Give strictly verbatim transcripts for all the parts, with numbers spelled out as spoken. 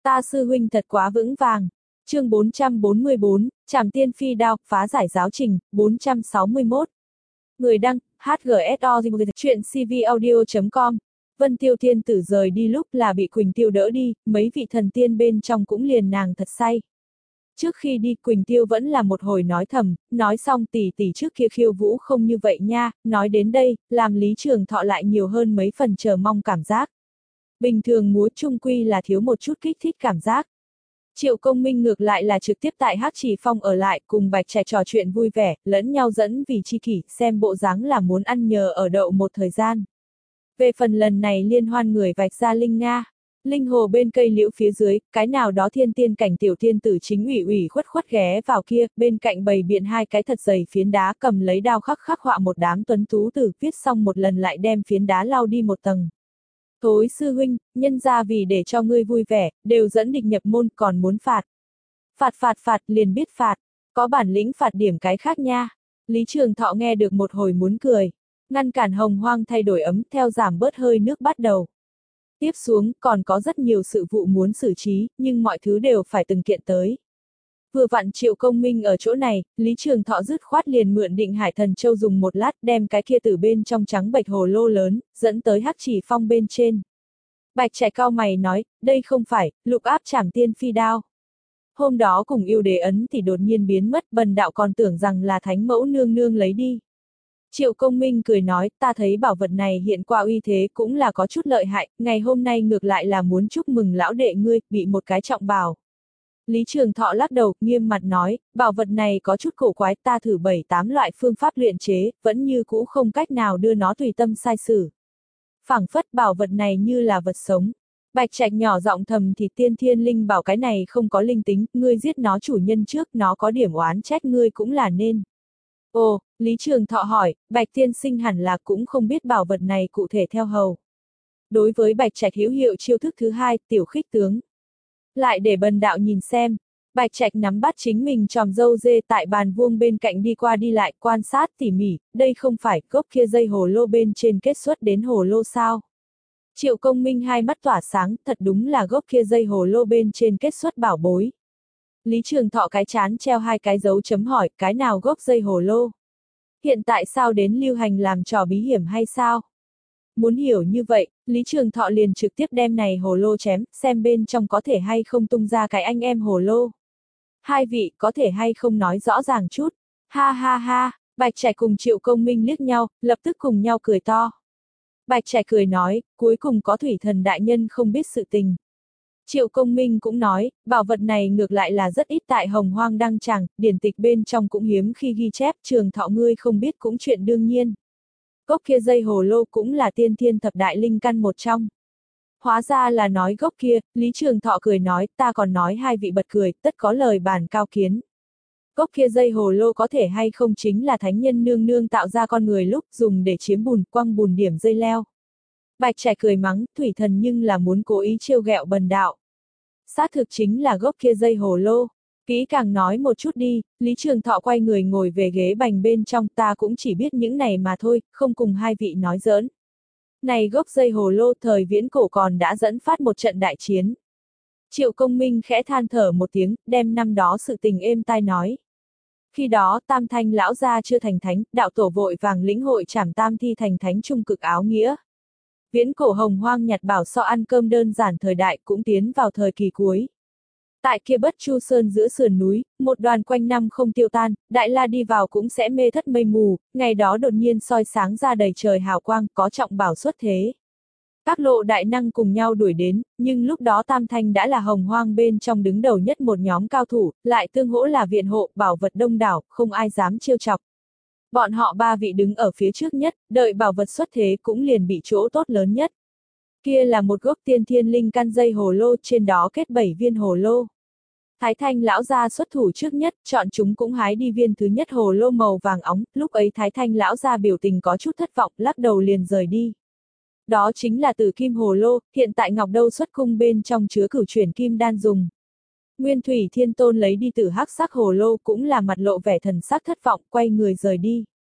Ta sư huynh thật quá vững vàng. Chương bốn trăm bốn mươi bốn, Trảm Tiên Phi Đao, phá giải giáo trình, bốn trăm sáu mươi mốt. Người đăng, hát giê ét o, chuyện c v audio chấm com. Vân Tiêu Thiên Tử rời đi lúc là bị Quỳnh Tiêu đỡ đi, mấy vị thần tiên bên trong cũng liền nàng thật say. Trước khi đi Quỳnh Tiêu vẫn là một hồi nói thầm, nói xong tỷ tỷ trước kia khiêu vũ không như vậy nha, nói đến đây, làm Lý Trường Thọ lại nhiều hơn mấy phần chờ mong cảm giác. Bình thường múa chung quy là thiếu một chút kích thích cảm giác. Triệu Công Minh ngược lại là trực tiếp tại Hắc Trì Phong ở lại cùng Bạch Trạch trò chuyện vui vẻ, lẫn nhau dẫn vì chi kỷ, xem bộ dáng là muốn ăn nhờ ở đậu một thời gian. Về phần lần này liên hoan người vạch ra Linh Nga. Linh hồ bên cây liễu phía dưới, cái nào đó thiên tiên cảnh tiểu thiên tử chính ủy ủy khuất khuất ghé vào kia, bên cạnh bày biện hai cái thật dày phiến đá cầm lấy đao khắc khắc họa một đám tuấn tú tử, viết xong một lần lại đem phiến đá lau đi một tầng. Thối sư huynh, nhân ra vì để cho ngươi vui vẻ, đều dẫn địch nhập môn còn muốn phạt. Phạt phạt phạt liền biết phạt, có bản lĩnh phạt điểm cái khác nha. Lý Trường Thọ nghe được một hồi muốn cười, ngăn cản Hồng Hoang thay đổi ấm theo giảm bớt hơi nước bắt đầu. Tiếp xuống, còn có rất nhiều sự vụ muốn xử trí, nhưng mọi thứ đều phải từng kiện tới. Vừa vặn Triệu Công Minh ở chỗ này, Lý Trường Thọ dứt khoát liền mượn Định Hải Thần Châu dùng một lát đem cái kia từ bên trong trắng bạch hồ lô lớn, dẫn tới Hắc Trì Phong bên trên. Bạch Trạch cao mày nói, đây không phải, lục áp Trảm Tiên Phi Đao. Hôm đó cùng yêu đế ấn thì đột nhiên biến mất, bần đạo còn tưởng rằng là thánh mẫu nương nương lấy đi. Triệu Công Minh cười nói, ta thấy bảo vật này hiện qua uy thế cũng là có chút lợi hại, ngày hôm nay ngược lại là muốn chúc mừng lão đệ ngươi, bị một cái trọng bảo. Lý Trường Thọ lắc đầu, nghiêm mặt nói, bảo vật này có chút cổ quái, ta thử bảy tám loại phương pháp luyện chế, vẫn như cũ không cách nào đưa nó tùy tâm sai sử. Phảng phất bảo vật này như là vật sống. Bạch Trạch nhỏ giọng thầm thì tiên thiên linh bảo cái này không có linh tính, ngươi giết nó chủ nhân trước, nó có điểm oán trách ngươi cũng là nên. Ồ, Lý Trường Thọ hỏi, Bạch tiên sinh hẳn là cũng không biết bảo vật này cụ thể theo hầu. Đối với Bạch Trạch hữu hiệu chiêu thức thứ hai, tiểu khích tướng. Lại để bần đạo nhìn xem. Bạch Trạch nắm bắt chính mình tròm râu dê tại bàn vuông bên cạnh đi qua đi lại, quan sát tỉ mỉ, đây không phải gốc kia dây hồ lô bên trên kết xuất đến hồ lô sao. Triệu Công Minh hai mắt tỏa sáng, thật đúng là gốc kia dây hồ lô bên trên kết xuất bảo bối. Lý Trường Thọ cái chán treo hai cái dấu chấm hỏi, cái nào gốc dây hồ lô? Hiện tại sao đến lưu hành làm trò bí hiểm hay sao? Muốn hiểu như vậy, Lý Trường Thọ liền trực tiếp đem này hồ lô chém, xem bên trong có thể hay không tung ra cái anh em hồ lô. Hai vị có thể hay không nói rõ ràng chút. Ha ha ha, Bạch Trạch cùng Triệu Công Minh liếc nhau, lập tức cùng nhau cười to. Bạch Trạch cười nói, cuối cùng có thủy thần đại nhân không biết sự tình. Triệu Công Minh cũng nói, bảo vật này ngược lại là rất ít tại Hồng Hoang đăng tràng, điển tịch bên trong cũng hiếm khi ghi chép, Trường Thọ ngươi không biết cũng chuyện đương nhiên. Gốc kia dây hồ lô cũng là tiên thiên thập đại linh căn một trong. Hóa ra là nói gốc kia, Lý Trường Thọ cười nói, ta còn nói hai vị bật cười, tất có lời bàn cao kiến. Gốc kia dây hồ lô có thể hay không chính là thánh nhân nương nương tạo ra con người lúc dùng để chiếm bùn, quăng bùn điểm dây leo. Bạch Trạch cười mắng, thủy thần nhưng là muốn cố ý trêu ghẹo bần đạo. Xác thực chính là gốc kia dây hồ lô. Kỹ càng nói một chút đi, Lý Trường Thọ quay người ngồi về ghế bành bên trong, ta cũng chỉ biết những này mà thôi, không cùng hai vị nói giỡn. Này gốc dây hồ lô thời viễn cổ còn đã dẫn phát một trận đại chiến. Triệu Công Minh khẽ than thở một tiếng, đem năm đó sự tình êm tai nói. Khi đó Tam Thanh lão gia chưa thành thánh, đạo tổ vội vàng lĩnh hội Trảm Tam Thi thành thánh trung cực áo nghĩa. Viễn cổ Hồng Hoang nhặt bảo so ăn cơm đơn giản thời đại cũng tiến vào thời kỳ cuối. Tại kia Bất Chu Sơn giữa sườn núi, một đoàn quanh năm không tiêu tan, Đại La đi vào cũng sẽ mê thất mây mù, ngày đó đột nhiên soi sáng ra đầy trời hào quang, có trọng bảo xuất thế. Các lộ đại năng cùng nhau đuổi đến, nhưng lúc đó Tam Thanh đã là Hồng Hoang bên trong đứng đầu nhất một nhóm cao thủ, lại tương hỗ là viện hộ, bảo vật đông đảo, không ai dám trêu chọc. Bọn họ ba vị đứng ở phía trước nhất, đợi bảo vật xuất thế cũng liền bị chỗ tốt lớn nhất. Kia là một gốc tiên thiên linh căn dây hồ lô, trên đó kết bảy viên hồ lô. Thái Thanh lão gia xuất thủ trước nhất, chọn chúng cũng hái đi viên thứ nhất hồ lô màu vàng óng, lúc ấy Thái Thanh lão gia biểu tình có chút thất vọng, lắc đầu liền rời đi. Đó chính là Tử Kim hồ lô, hiện tại Ngọc Đâu xuất cung bên trong chứa cửu chuyển kim đan dùng. Nguyên Thủy Thiên Tôn lấy đi Tử Hắc sắc hồ lô cũng là mặt lộ vẻ thần sắc thất vọng, quay người rời đi.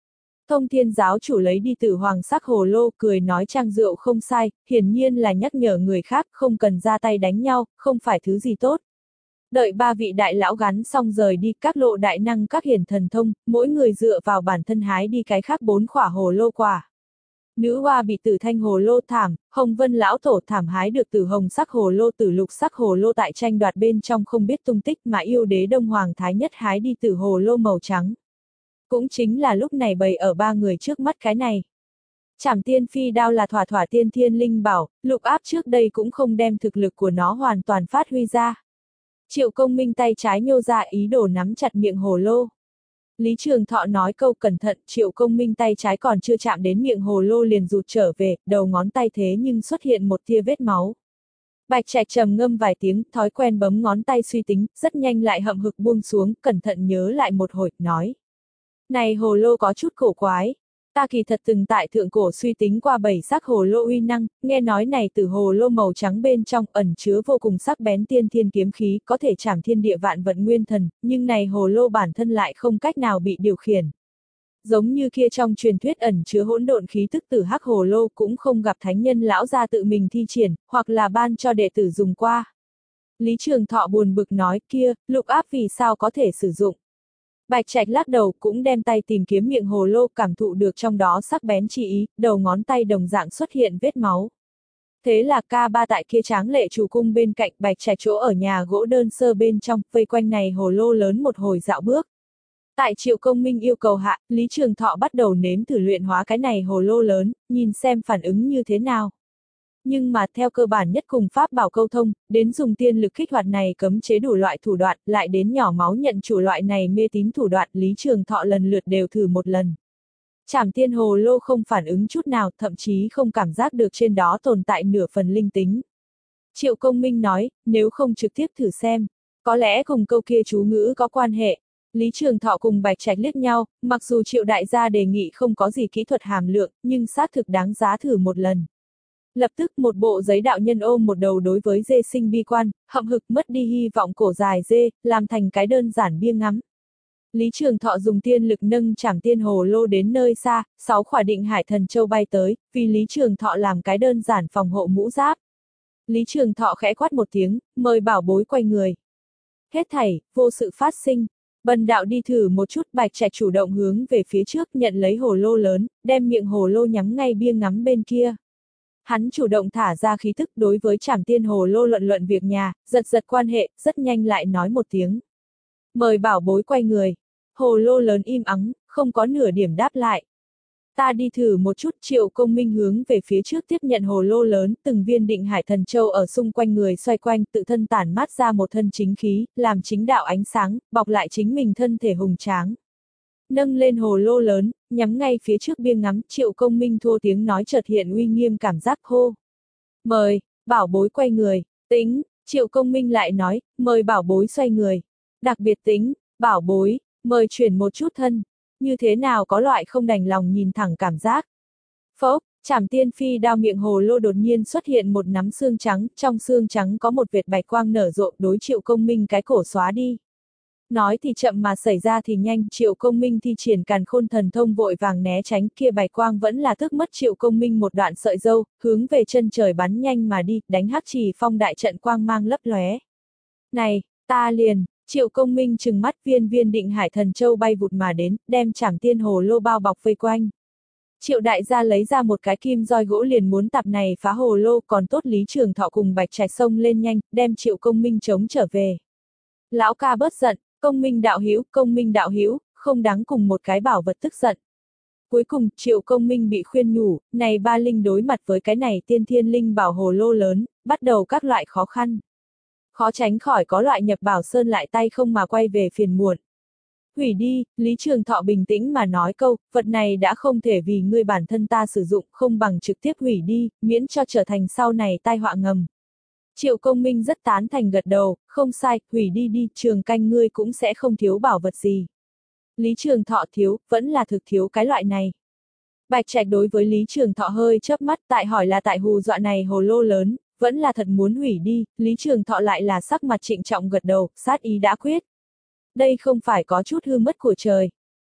Thông Thiên giáo chủ lấy đi tử hoàng sắc hồ lô, cười nói trang rượu không sai, hiển nhiên là nhắc nhở người khác không cần ra tay đánh nhau, không phải thứ gì tốt. Đợi ba vị đại lão gắn xong rời đi, các lộ đại năng các hiển thần thông, mỗi người dựa vào bản thân hái đi cái khác bốn khỏa hồ lô quả. Nữ hoa bị tử thanh hồ lô thảm, Hồng Vân lão tổ thảm hái được tử hồng sắc hồ lô, tử lục sắc hồ lô tại tranh đoạt bên trong không biết tung tích, mà yêu đế Đông Hoàng Thái Nhất hái đi tử hồ lô màu trắng. Cũng chính là lúc này bày ở ba người trước mắt cái này. Trảm tiên phi đao là thỏa thỏa tiên thiên linh bảo, lục áp trước đây cũng không đem thực lực của nó hoàn toàn phát huy ra. Triệu Công Minh tay trái nhô ra ý đồ nắm chặt miệng hồ lô. Lý Trường Thọ nói câu cẩn thận, Triệu Công Minh tay trái còn chưa chạm đến miệng hồ lô liền rụt trở về, đầu ngón tay thế nhưng xuất hiện một tia vết máu. Bạch Trạch trầm ngâm vài tiếng, thói quen bấm ngón tay suy tính, rất nhanh lại hậm hực buông xuống, cẩn thận nhớ lại một hồi, nói. Này hồ lô có chút cổ quái. Ta kỳ thật từng tại thượng cổ suy tính qua bảy sắc hồ lô uy năng, nghe nói này từ hồ lô màu trắng bên trong ẩn chứa vô cùng sắc bén tiên thiên kiếm khí, có thể trảm thiên địa vạn vận nguyên thần, nhưng này hồ lô bản thân lại không cách nào bị điều khiển. Giống như kia trong truyền thuyết ẩn chứa hỗn độn khí tức tử hắc hồ lô cũng không gặp thánh nhân lão gia tự mình thi triển, hoặc là ban cho đệ tử dùng qua. Lý Trường Thọ buồn bực nói kia, lục áp vì sao có thể sử dụng. Bạch Trạch lắc đầu cũng đem tay tìm kiếm miệng hồ lô, cảm thụ được trong đó sắc bén chi ý, đầu ngón tay đồng dạng xuất hiện vết máu. Thế là ca ba tại kia tráng lệ chủ cung bên cạnh Bạch Trạch chỗ ở nhà gỗ đơn sơ bên trong, vây quanh này hồ lô lớn một hồi dạo bước. Tại Triệu Công Minh yêu cầu hạ, Lý Trường Thọ bắt đầu nếm thử luyện hóa cái này hồ lô lớn, nhìn xem phản ứng như thế nào. Nhưng mà theo cơ bản nhất cùng pháp bảo câu thông, đến dùng tiên lực kích hoạt này cấm chế đủ loại thủ đoạn, lại đến nhỏ máu nhận chủ loại này mê tín thủ đoạn, Lý Trường Thọ lần lượt đều thử một lần. Trảm tiên hồ lô không phản ứng chút nào, thậm chí không cảm giác được trên đó tồn tại nửa phần linh tính. Triệu Công Minh nói, nếu không trực tiếp thử xem, có lẽ cùng câu kia chú ngữ có quan hệ. Lý Trường Thọ cùng Bạch Trạch liếc nhau, mặc dù Triệu đại gia đề nghị không có gì kỹ thuật hàm lượng, nhưng xác thực đáng giá thử một lần. Lập tức một bộ giấy đạo nhân ôm một đầu đối với dê sinh bi quan, hậm hực mất đi hy vọng cổ dài dê, làm thành cái đơn giản bia ngắm. Lý Trường Thọ dùng tiên lực nâng trảm tiên hồ lô đến nơi xa, sáu khỏa định hải thần châu bay tới, vì Lý Trường Thọ làm cái đơn giản phòng hộ mũ giáp. Lý Trường Thọ khẽ quát một tiếng, mời bảo bối quay người. Hết thảy, vô sự phát sinh. Bần đạo đi thử một chút. Bạch Trạch chủ động hướng về phía trước nhận lấy hồ lô lớn, đem miệng hồ lô nhắm ngay bia ngắm bên kia. Hắn chủ động thả ra khí tức đối với trảm tiên hồ lô luận luận việc nhà, giật giật quan hệ, rất nhanh lại nói một tiếng. Mời bảo bối quay người. Hồ lô lớn im ắng, không có nửa điểm đáp lại. Ta đi thử một chút. Triệu Công Minh hướng về phía trước tiếp nhận hồ lô lớn, từng viên định hải thần châu ở xung quanh người xoay quanh, tự thân tản mát ra một thân chính khí, làm chính đạo ánh sáng, bọc lại chính mình thân thể hùng tráng. Nâng lên hồ lô lớn, nhắm ngay phía trước bia ngắm, Triệu Công Minh thô tiếng nói chợt hiện uy nghiêm cảm giác hô. Mời, bảo bối quay người, tính, Triệu Công Minh lại nói, mời bảo bối xoay người. Đặc biệt tính, bảo bối, mời chuyển một chút thân, như thế nào có loại không đành lòng nhìn thẳng cảm giác. Phốc, trảm tiên phi đao miệng hồ lô đột nhiên xuất hiện một nắm xương trắng, trong xương trắng có một vệt bạch quang nở rộ, đối Triệu Công Minh cái cổ xóa đi. Nói thì chậm mà xảy ra thì nhanh, Triệu Công Minh thi triển càn khôn thần thông vội vàng né tránh, kia bạch quang vẫn là thức mất Triệu Công Minh một đoạn sợi dâu, hướng về chân trời bắn nhanh mà đi, đánh hắc trì phong đại trận quang mang lấp lóe. Này, ta liền, Triệu Công Minh trừng mắt, viên viên định hải thần châu bay vụt mà đến, đem trảm tiên hồ lô bao bọc vây quanh. Triệu đại gia lấy ra một cái kim roi gỗ liền muốn tập này phá hồ lô, còn tốt Lý Trường Thọ cùng Bạch Trạch xông lên nhanh, đem Triệu Công Minh chống trở về. Lão ca bớt giận. Công Minh đạo hữu, Công Minh đạo hữu, không đáng cùng một cái bảo vật tức giận. Cuối cùng, Triệu Công Minh bị khuyên nhủ, này ba linh đối mặt với cái này tiên thiên linh bảo hồ lô lớn, bắt đầu các loại khó khăn. Khó tránh khỏi có loại nhập bảo sơn lại tay không mà quay về phiền muộn. Hủy đi, Lý Trường Thọ bình tĩnh mà nói câu, vật này đã không thể vì ngươi bản thân ta sử dụng, không bằng trực tiếp hủy đi, miễn cho trở thành sau này tai họa ngầm. Triệu Công Minh rất tán thành gật đầu, không sai, hủy đi đi, Trường canh ngươi cũng sẽ không thiếu bảo vật gì. Lý Trường Thọ thiếu, vẫn là thực thiếu cái loại này. Bạch Trạch đối với Lý Trường Thọ hơi chớp mắt, tại hỏi là tại hù dọa này hồ lô lớn, vẫn là thật muốn hủy đi, Lý Trường Thọ lại là sắc mặt trịnh trọng gật đầu, sát ý đã quyết. Đây không phải có chút hư mất của trời.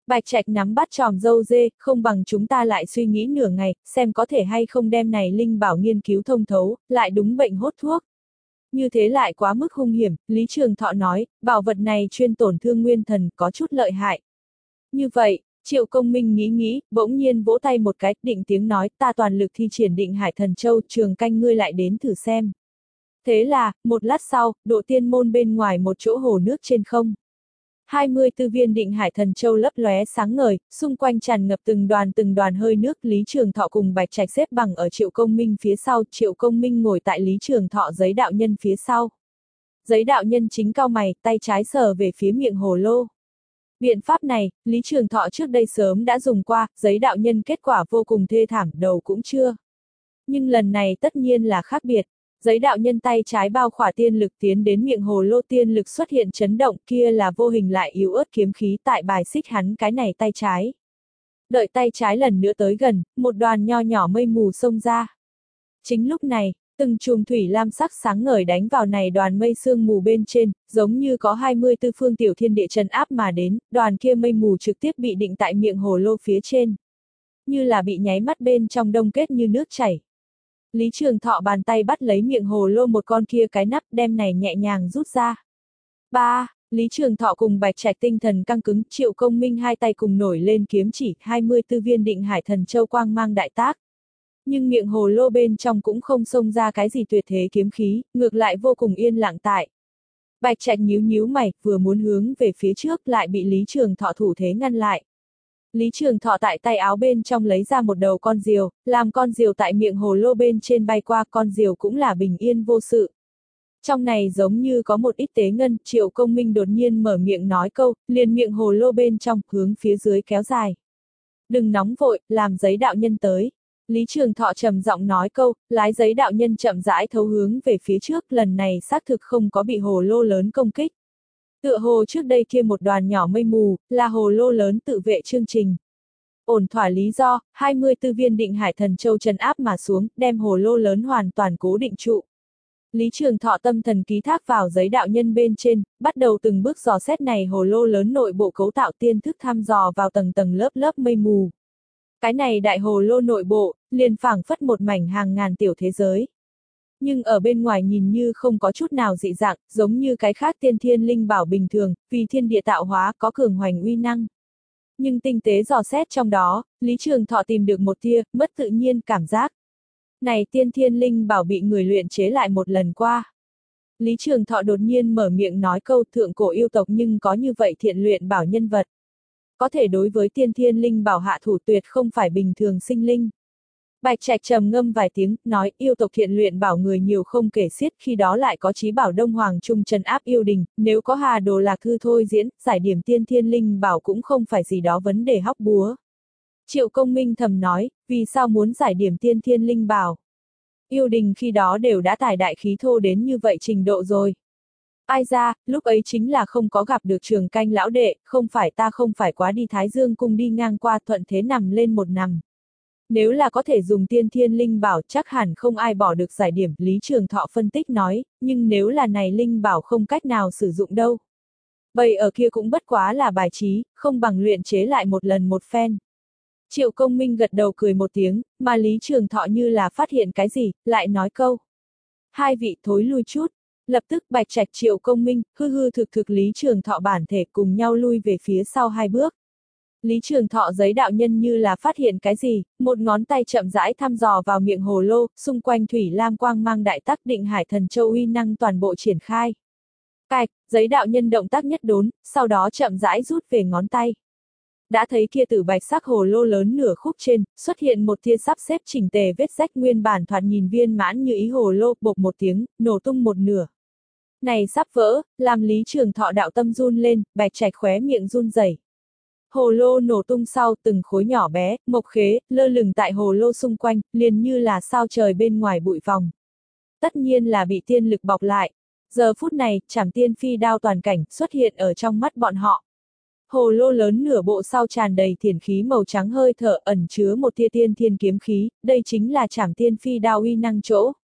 Bạch Trạch nắm bắt chòm râu dê, không bằng chúng ta lại suy nghĩ nửa ngày, xem có thể hay không đem này linh bảo nghiên cứu thông thấu, lại đúng bệnh hốt thuốc. Như thế lại quá mức hung hiểm, Lý Trường Thọ nói, bảo vật này chuyên tổn thương nguyên thần, có chút lợi hại. Như vậy, Triệu Công Minh nghĩ nghĩ, bỗng nhiên vỗ tay một cái, định tiếng nói, ta toàn lực thi triển Định Hải Thần Châu, Trường Canh ngươi lại đến thử xem. Thế là, một lát sau, Độ Tiên Môn bên ngoài một chỗ hồ nước trên không. hai mươi tư viên Định Hải Thần Châu lấp lóe sáng ngời, xung quanh tràn ngập từng đoàn từng đoàn hơi nước, Lý Trường Thọ cùng Bạch Trạch xếp bằng ở Triệu Công Minh phía sau, Triệu Công Minh ngồi tại Lý Trường Thọ Giấy đạo nhân phía sau. Giấy đạo nhân chính cau mày, tay trái sờ về phía miệng hồ lô. Biện pháp này, Lý Trường Thọ trước đây sớm đã dùng qua, Giấy đạo nhân kết quả vô cùng thê thảm, đầu cũng chưa. Nhưng lần này tất nhiên là khác biệt. Giấy đạo nhân tay trái bao khỏa tiên lực tiến đến miệng hồ lô, tiên lực xuất hiện chấn động, kia là vô hình lại yếu ớt kiếm khí tại bài xích hắn cái này tay trái. Đợi tay trái lần nữa tới gần, một đoàn nho nhỏ mây mù xông ra. Chính lúc này, từng chùm thủy lam sắc sáng ngời đánh vào này đoàn mây sương mù bên trên, giống như có hai mươi tư phương tiểu thiên địa trấn áp mà đến, đoàn kia mây mù trực tiếp bị định tại miệng hồ lô phía trên. Như là bị nháy mắt bên trong đông kết như nước chảy. Lý Trường Thọ bàn tay bắt lấy miệng hồ lô một con kia cái nắp, đem này nhẹ nhàng rút ra. Ba, Lý Trường Thọ cùng Bạch Trạch tinh thần căng cứng, Triệu Công Minh hai tay cùng nổi lên kiếm chỉ, hai mươi tư viên Định Hải Thần Châu quang mang đại tác. Nhưng miệng hồ lô bên trong cũng không xông ra cái gì tuyệt thế kiếm khí, ngược lại vô cùng yên lặng tại. Bạch Trạch nhíu nhíu mày, vừa muốn hướng về phía trước lại bị Lý Trường Thọ thủ thế ngăn lại. Lý Trường Thọ tại tay áo bên trong lấy ra một đầu con diều, làm con diều tại miệng hồ lô bên trên bay qua, con diều cũng là bình yên vô sự. Trong này giống như có một ít tế ngân, Triệu Công Minh đột nhiên mở miệng nói câu, liền miệng hồ lô bên trong, hướng phía dưới kéo dài. Đừng nóng vội, làm Giấy đạo nhân tới. Lý Trường Thọ trầm giọng nói câu, lái Giấy đạo nhân chậm rãi thấu hướng về phía trước, lần này xác thực không có bị hồ lô lớn công kích. Tựa hồ trước đây kia một đoàn nhỏ mây mù, là hồ lô lớn tự vệ chương trình. Ổn thỏa lý do, hai mươi tư viên Định Hải Thần Châu trấn áp mà xuống, đem hồ lô lớn hoàn toàn cố định trụ. Lý Trường Thọ tâm thần ký thác vào Giấy đạo nhân bên trên, bắt đầu từng bước dò xét này hồ lô lớn nội bộ cấu tạo, tiên thức thăm dò vào tầng tầng lớp lớp mây mù. Cái này đại hồ lô nội bộ, liền phảng phất một mảnh hàng ngàn tiểu thế giới. Nhưng ở bên ngoài nhìn như không có chút nào dị dạng, giống như cái khác tiên thiên linh bảo bình thường, vì thiên địa tạo hóa có cường hoành uy năng. Nhưng tinh tế dò xét trong đó, Lý Trường Thọ tìm được một tia, mất tự nhiên cảm giác. Này tiên thiên linh bảo bị người luyện chế lại một lần qua. Lý Trường Thọ đột nhiên mở miệng nói câu thượng cổ yêu tộc nhưng có như vậy thiện luyện bảo nhân vật. Có thể đối với tiên thiên linh bảo hạ thủ tuyệt không phải bình thường sinh linh. Bạch Trạch trầm ngâm vài tiếng, nói yêu tộc thiện luyện bảo người nhiều không kể xiết, khi đó lại có chí bảo Đông Hoàng Trung trấn áp yêu đình, nếu có Hà Đồ Lạc Thư thôi diễn, giải điểm tiên thiên linh bảo cũng không phải gì đó vấn đề hóc búa. Triệu Công Minh thầm nói, vì sao muốn giải điểm tiên thiên linh bảo? Yêu đình khi đó đều đã tài đại khí thô đến như vậy trình độ rồi. Ai ra, lúc ấy chính là không có gặp được Trường Canh lão đệ, không phải ta không phải quá đi Thái Dương cung đi ngang qua thuận thế nằm lên một nằm. Nếu là có thể dùng tiên thiên linh bảo chắc hẳn không ai bỏ được giải điểm, Lý Trường Thọ phân tích nói, nhưng nếu là này linh bảo không cách nào sử dụng đâu. Bày ở kia cũng bất quá là bài trí, không bằng luyện chế lại một lần một phen. Triệu Công Minh gật đầu cười một tiếng, mà Lý Trường Thọ như là phát hiện cái gì, lại nói câu. Hai vị thối lui chút. Lập tức Bạch Trạch Triệu Công Minh, hư hư thực thực Lý Trường Thọ bản thể cùng nhau lui về phía sau hai bước. Lý Trường Thọ Giấy đạo nhân như là phát hiện cái gì, một ngón tay chậm rãi thăm dò vào miệng hồ lô, xung quanh thủy lam quang mang đại tắc Định Hải Thần Châu uy năng toàn bộ triển khai. Cạch, Giấy đạo nhân động tác nhất đốn, sau đó chậm rãi rút về ngón tay. Đã thấy kia tử bạch sắc hồ lô lớn nửa khúc trên, xuất hiện một tia sắp xếp chỉnh tề vết rách, nguyên bản thoạt nhìn viên mãn như ý hồ lô, bộc một tiếng, nổ tung một nửa. Này sắp vỡ, làm Lý Trường Thọ đạo tâm run lên, Bạch Trạch khóe miệng run rẩy. Hồ lô nổ tung sau từng khối nhỏ bé, mộc khế, lơ lửng tại hồ lô xung quanh, liền như là sao trời bên ngoài bụi vòng. Tất nhiên là bị tiên lực bọc lại. Giờ phút này, Trảm Tiên Phi đao toàn cảnh xuất hiện ở trong mắt bọn họ. Hồ lô lớn nửa bộ sau tràn đầy thiền khí màu trắng hơi thở ẩn chứa một tia tiên thiên kiếm khí, đây chính là Trảm Tiên Phi đao uy năng chỗ.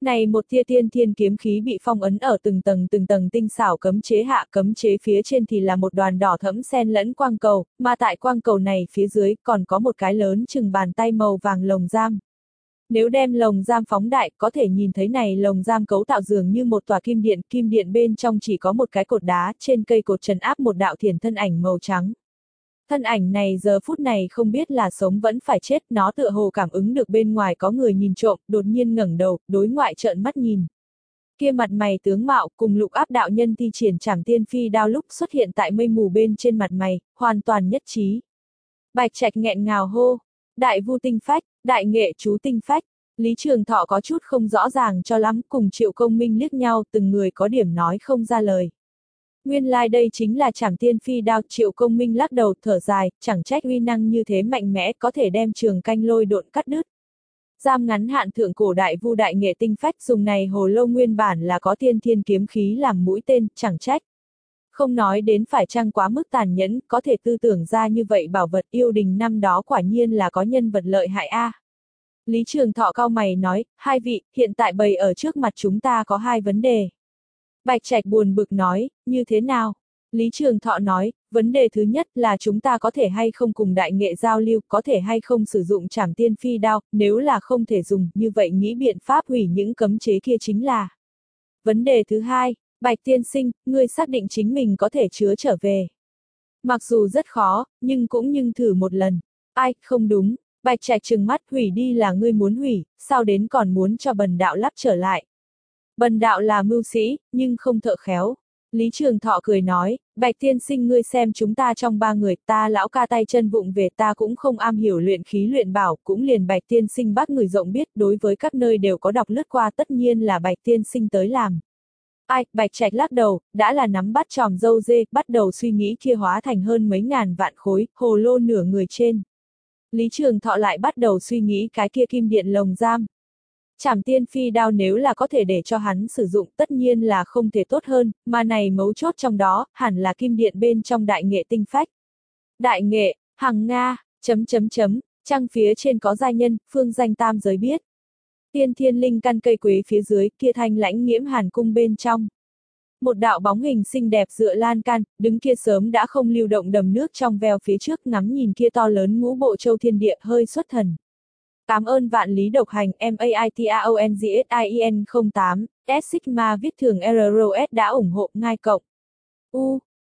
Này một tia tiên thiên kiếm khí bị phong ấn ở từng tầng từng tầng tinh xảo cấm chế hạ, cấm chế phía trên thì là một đoàn đỏ thẫm xen lẫn quang cầu, mà tại quang cầu này phía dưới còn có một cái lớn chừng bàn tay màu vàng lồng giam. Nếu đem lồng giam phóng đại, có thể nhìn thấy này lồng giam cấu tạo dường như một tòa kim điện, kim điện bên trong chỉ có một cái cột đá, trên cây cột trấn áp một đạo thiền thân ảnh màu trắng. Thân ảnh này giờ phút này không biết là sống vẫn phải chết, nó tựa hồ cảm ứng được bên ngoài có người nhìn trộm, đột nhiên ngẩng đầu, đối ngoại trợn mắt nhìn. Kia mặt mày tướng mạo cùng Lục Áp đạo nhân thi triển Trảm Tiên Phi đao lúc xuất hiện tại mây mù bên trên mặt mày, hoàn toàn nhất trí. Bạch Trạch nghẹn ngào hô, đại vu tinh phách, đại nghệ chú tinh phách. Lý Trường Thọ có chút không rõ ràng cho lắm, cùng Triệu Công Minh liếc nhau, từng người có điểm nói không ra lời. Nguyên lai like đây chính là Trảm Tiên Phi đao. Triệu Công Minh lắc đầu thở dài, chẳng trách uy năng như thế mạnh mẽ có thể đem trường canh lôi độn cắt đứt. Giam ngắn hạn thượng cổ đại vu đại nghệ tinh phách dùng này hồ lô nguyên bản là có tiên thiên kiếm khí làm mũi tên, chẳng trách. Không nói đến phải chăng quá mức tàn nhẫn, có thể tư tưởng ra như vậy bảo vật yêu đình năm đó quả nhiên là có nhân vật lợi hại a. À. Lý Trường Thọ cau mày nói, hai vị, hiện tại bày ở trước mặt chúng ta có hai vấn đề. Bạch Trạch buồn bực nói, như thế nào? Lý Trường Thọ nói, vấn đề thứ nhất là chúng ta có thể hay không cùng đại nghệ giao lưu, có thể hay không sử dụng Trảm Tiên Phi đao, nếu là không thể dùng, như vậy nghĩ biện pháp hủy những cấm chế kia chính là. Vấn đề thứ hai, Bạch tiên sinh, ngươi xác định chính mình có thể chứa trở về. Mặc dù rất khó, nhưng cũng nhưng thử một lần. Ai, không đúng, Bạch Trạch trừng mắt, hủy đi là ngươi muốn hủy, sao đến còn muốn cho bần đạo lắp trở lại. Bần đạo là mưu sĩ, nhưng không thợ khéo. Lý Trường Thọ cười nói, Bạch tiên sinh ngươi xem chúng ta trong ba người, ta lão ca tay chân vụng về, ta cũng không am hiểu luyện khí luyện bảo, cũng liền Bạch tiên sinh bắt người rộng biết, đối với các nơi đều có đọc lướt qua, tất nhiên là Bạch tiên sinh tới làm. Ai, Bạch Trạch lắc đầu, đã là nắm bắt tròm dâu dê, bắt đầu suy nghĩ kia hóa thành hơn mấy ngàn vạn khối, hồ lô nửa người trên. Lý Trường Thọ lại bắt đầu suy nghĩ cái kia kim điện lồng giam. Trảm Tiên Phi đao nếu là có thể để cho hắn sử dụng tất nhiên là không thể tốt hơn, mà này mấu chốt trong đó, hẳn là kim điện bên trong đại nghệ tinh phách. Đại nghệ, hằng Nga, chấm chấm chấm, trăng phía trên có giai nhân, phương danh tam giới biết. Tiên thiên linh căn cây quế phía dưới, kia thanh lãnh nghiễm hàn cung bên trong. Một đạo bóng hình xinh đẹp dựa lan can, đứng kia sớm đã không lưu động đầm nước trong veo phía trước, ngắm nhìn kia to lớn ngũ bộ châu thiên địa hơi xuất thần. Cảm ơn vạn lý độc hành M A I T A O N G S I E N không tám, S Sigma viết thường R R O S đã ủng hộ ngay cộng. U